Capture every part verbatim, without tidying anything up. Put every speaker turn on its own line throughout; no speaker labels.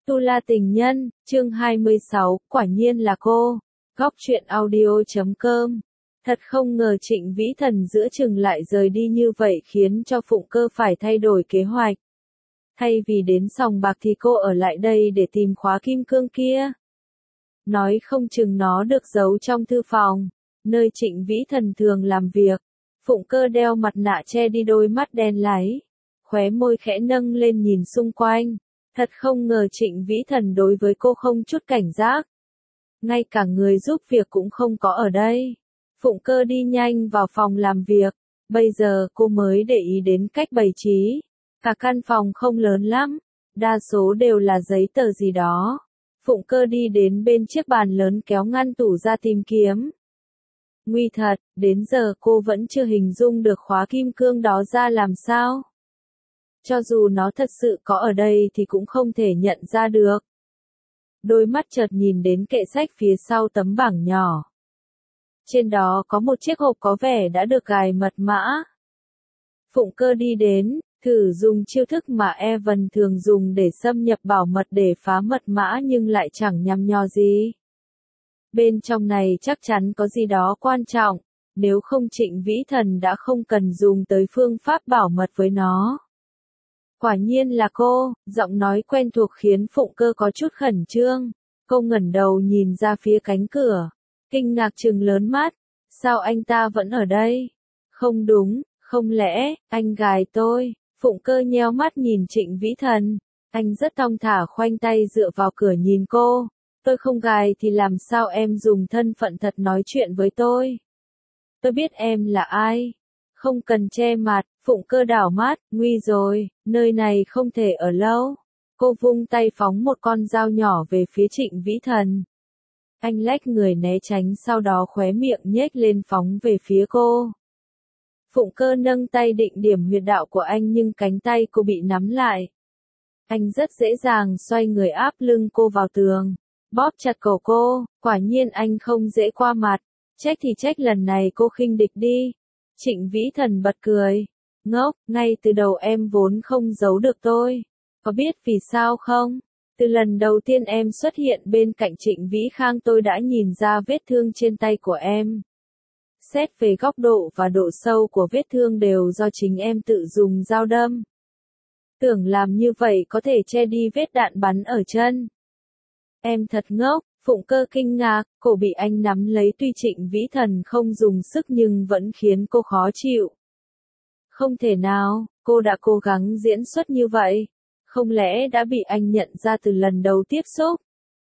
Tu La Tình Nhân, chương hai mươi sáu, quả nhiên là cô. Góc truyện audio chấm com. Thật không ngờ Trịnh Vĩ Thần giữa chừng lại rời đi như vậy khiến cho Phụng Cơ phải thay đổi kế hoạch. Thay vì đến sòng bạc thì cô ở lại đây để tìm khóa kim cương kia. Nói không chừng nó được giấu trong thư phòng, nơi Trịnh Vĩ Thần thường làm việc. Phụng Cơ đeo mặt nạ che đi đôi mắt đen láy, khóe môi khẽ nâng lên nhìn xung quanh. Thật không ngờ Trịnh Vĩ Thần đối với cô không chút cảnh giác. Ngay cả người giúp việc cũng không có ở đây. Phụng Cơ đi nhanh vào phòng làm việc. Bây giờ cô mới để ý đến cách bày trí. Cả căn phòng không lớn lắm. Đa số đều là giấy tờ gì đó. Phụng Cơ đi đến bên chiếc bàn lớn kéo ngăn tủ ra tìm kiếm. Nguy thật, đến giờ cô vẫn chưa hình dung được khóa kim cương đó ra làm sao. Cho dù nó thật sự có ở đây thì cũng không thể nhận ra được. Đôi mắt chợt nhìn đến kệ sách phía sau tấm bảng nhỏ. Trên đó có một chiếc hộp có vẻ đã được gài mật mã. Phụng Cơ đi đến, thử dùng chiêu thức mà Evan thường dùng để xâm nhập bảo mật để phá mật mã nhưng lại chẳng nhằm nhò gì. Bên trong này chắc chắn có gì đó quan trọng, nếu không Trịnh Vĩ Thần đã không cần dùng tới phương pháp bảo mật với nó. Quả nhiên là cô, giọng nói quen thuộc khiến Phụng Cơ có chút khẩn trương. Cô ngẩng đầu nhìn ra phía cánh cửa, kinh ngạc trừng lớn mắt. Sao anh ta vẫn ở đây? Không đúng, không lẽ, anh gài tôi? Phụng Cơ nheo mắt nhìn Trịnh Vĩ Thần. Anh rất thong thả khoanh tay dựa vào cửa nhìn cô. Tôi không gài thì làm sao em dùng thân phận thật nói chuyện với tôi? Tôi biết em là ai. Không cần che mặt. Phụng Cơ đảo mắt, nguy rồi, nơi này không thể ở lâu. Cô vung tay phóng một con dao nhỏ về phía Trịnh Vĩ Thần. Anh lách người né tránh sau đó khóe miệng nhếch lên phóng về phía cô. Phụng Cơ nâng tay định điểm huyệt đạo của anh nhưng cánh tay cô bị nắm lại. Anh rất dễ dàng xoay người áp lưng cô vào tường, bóp chặt cổ cô, quả nhiên anh không dễ qua mặt. Trách thì trách lần này cô khinh địch đi. Trịnh Vĩ Thần bật cười. Ngốc, ngay từ đầu em vốn không giấu được tôi. Có biết vì sao không? Từ lần đầu tiên em xuất hiện bên cạnh Trịnh Vĩ Khang tôi đã nhìn ra vết thương trên tay của em. Xét về góc độ và độ sâu của vết thương đều do chính em tự dùng dao đâm. Tưởng làm như vậy có thể che đi vết đạn bắn ở chân. Em thật ngốc. Phụng Cơ kinh ngạc, cổ bị anh nắm lấy tuy Trịnh Vĩ Thần không dùng sức nhưng vẫn khiến cô khó chịu. Không thể nào, cô đã cố gắng diễn xuất như vậy. Không lẽ đã bị anh nhận ra từ lần đầu tiếp xúc?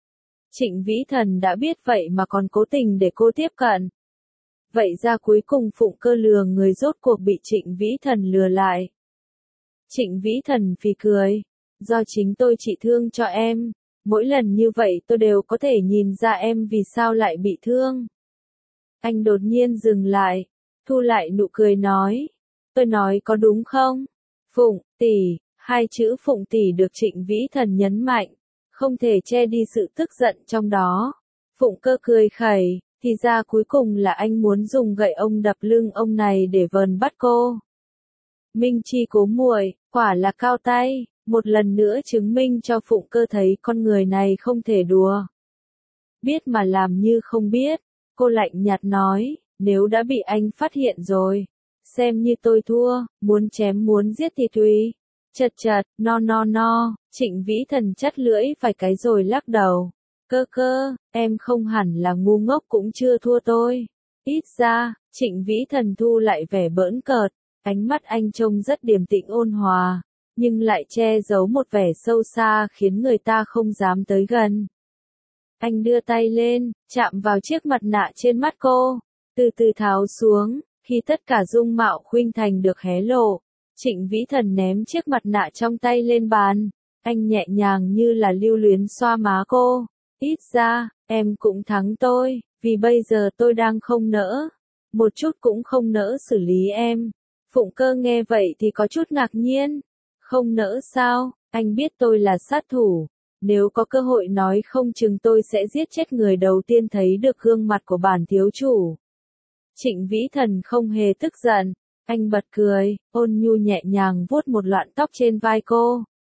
Trịnh Vĩ Thần đã biết vậy mà còn cố tình để cô tiếp cận. Vậy ra cuối cùng Phụng Cơ lừa người rốt cuộc bị Trịnh Vĩ Thần lừa lại. Trịnh Vĩ Thần phì cười. Do chính tôi trị thương cho em. Mỗi lần như vậy tôi đều có thể nhìn ra em vì sao lại bị thương. Anh đột nhiên dừng lại, thu lại nụ cười nói. Tôi nói có đúng không? Phụng, tỷ, hai chữ Phụng tỷ được Trịnh Vĩ Thần nhấn mạnh, không thể che đi sự tức giận trong đó. Phụng Cơ cười khẩy, thì ra cuối cùng là anh muốn dùng gậy ông đập lưng ông này để vờn bắt cô. Minh Chi cố muội, quả là cao tay. Một lần nữa chứng minh cho Phụng Cơ thấy con người này không thể đùa. Biết mà làm như không biết, cô lạnh nhạt nói, nếu đã bị anh phát hiện rồi, xem như tôi thua, muốn chém muốn giết thì tùy. Chật chật, no no no, Trịnh Vĩ Thần chắt lưỡi vài cái rồi lắc đầu. Cơ cơ, em không hẳn là ngu ngốc cũng chưa thua tôi. Ít ra, Trịnh Vĩ Thần thu lại vẻ bỡn cợt, ánh mắt anh trông rất điềm tĩnh ôn hòa. Nhưng lại che giấu một vẻ sâu xa khiến người ta không dám tới gần. Anh đưa tay lên, chạm vào chiếc mặt nạ trên mắt cô, từ từ tháo xuống, khi tất cả dung mạo khuynh thành được hé lộ. Trịnh Vĩ Thần ném chiếc mặt nạ trong tay lên bàn, anh nhẹ nhàng như là lưu luyến xoa má cô. Ít ra, em cũng thắng tôi, vì bây giờ tôi đang không nỡ, một chút cũng không nỡ xử lý em. Phụng Cơ nghe vậy thì có chút ngạc nhiên. Không nỡ sao, anh biết tôi là sát thủ. Nếu có cơ hội nói không chừng tôi sẽ giết chết người đầu tiên thấy được gương mặt của bản thiếu chủ. Trịnh Vĩ Thần không hề tức giận. Anh bật cười, ôn nhu nhẹ nhàng vuốt một loạn tóc trên vai cô.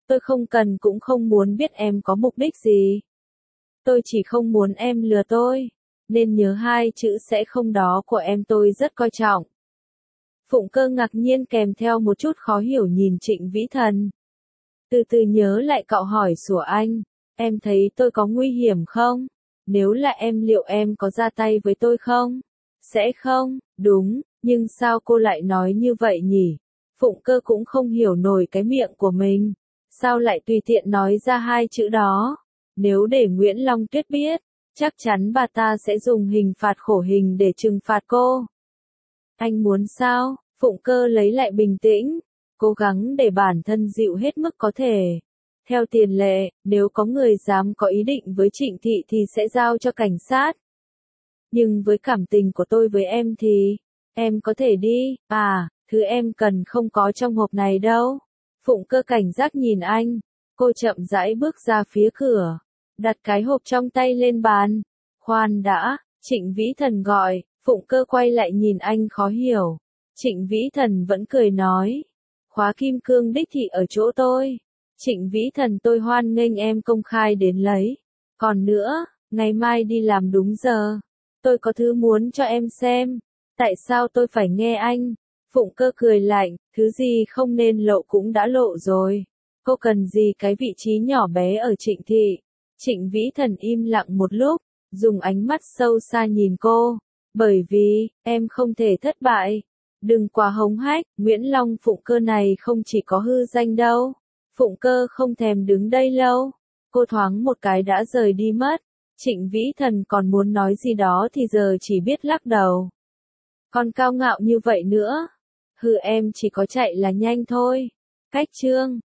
Tôi không cần cũng không muốn biết em có mục đích gì. Tôi chỉ không muốn em lừa tôi. Nên nhớ hai chữ sẽ không đó của em tôi rất coi trọng. Phụng Cơ ngạc nhiên kèm theo một chút khó hiểu nhìn Trịnh Vĩ Thần. Từ từ nhớ lại cậu hỏi sủa anh. Em thấy tôi có nguy hiểm không? Nếu là em liệu em có ra tay với tôi không? Sẽ không, đúng, nhưng sao cô lại nói như vậy nhỉ? Phụng Cơ cũng không hiểu nổi cái miệng của mình. Sao lại tùy tiện nói ra hai chữ đó? Nếu để Nguyễn Long Tuyết biết, chắc chắn bà ta sẽ dùng hình phạt khổ hình để trừng phạt cô. Anh muốn sao? Phụng Cơ lấy lại bình tĩnh, cố gắng để bản thân dịu hết mức có thể. Theo tiền lệ, nếu có người dám có ý định với Trịnh Thị thì sẽ giao cho cảnh sát. Nhưng với cảm tình của tôi với em thì, em có thể đi, à, thứ em cần không có trong hộp này đâu. Phụng Cơ cảnh giác nhìn anh, cô chậm rãi bước ra phía cửa, đặt cái hộp trong tay lên bàn. Khoan đã, Trịnh Vĩ Thần gọi, Phụng Cơ quay lại nhìn anh khó hiểu. Trịnh Vĩ Thần vẫn cười nói, khóa kim cương đích thị ở chỗ tôi. Trịnh Vĩ Thần tôi hoan nghênh em công khai đến lấy. Còn nữa, ngày mai đi làm đúng giờ. Tôi có thứ muốn cho em xem. Tại sao tôi phải nghe anh? Phụng Cơ cười lạnh, thứ gì không nên lộ cũng đã lộ rồi. Cô cần gì cái vị trí nhỏ bé ở Trịnh Thị? Trịnh Vĩ Thần im lặng một lúc, dùng ánh mắt sâu xa nhìn cô. Bởi vì, em không thể thất bại. Đừng quá hống hách, Nguyễn Long Phụng Cơ này không chỉ có hư danh đâu. Phụng Cơ không thèm đứng đây lâu. Cô thoáng một cái đã rời đi mất. Trịnh Vĩ Thần còn muốn nói gì đó thì giờ chỉ biết lắc đầu. Còn cao ngạo như vậy nữa. Hừ em chỉ có chạy là nhanh thôi. Cách chương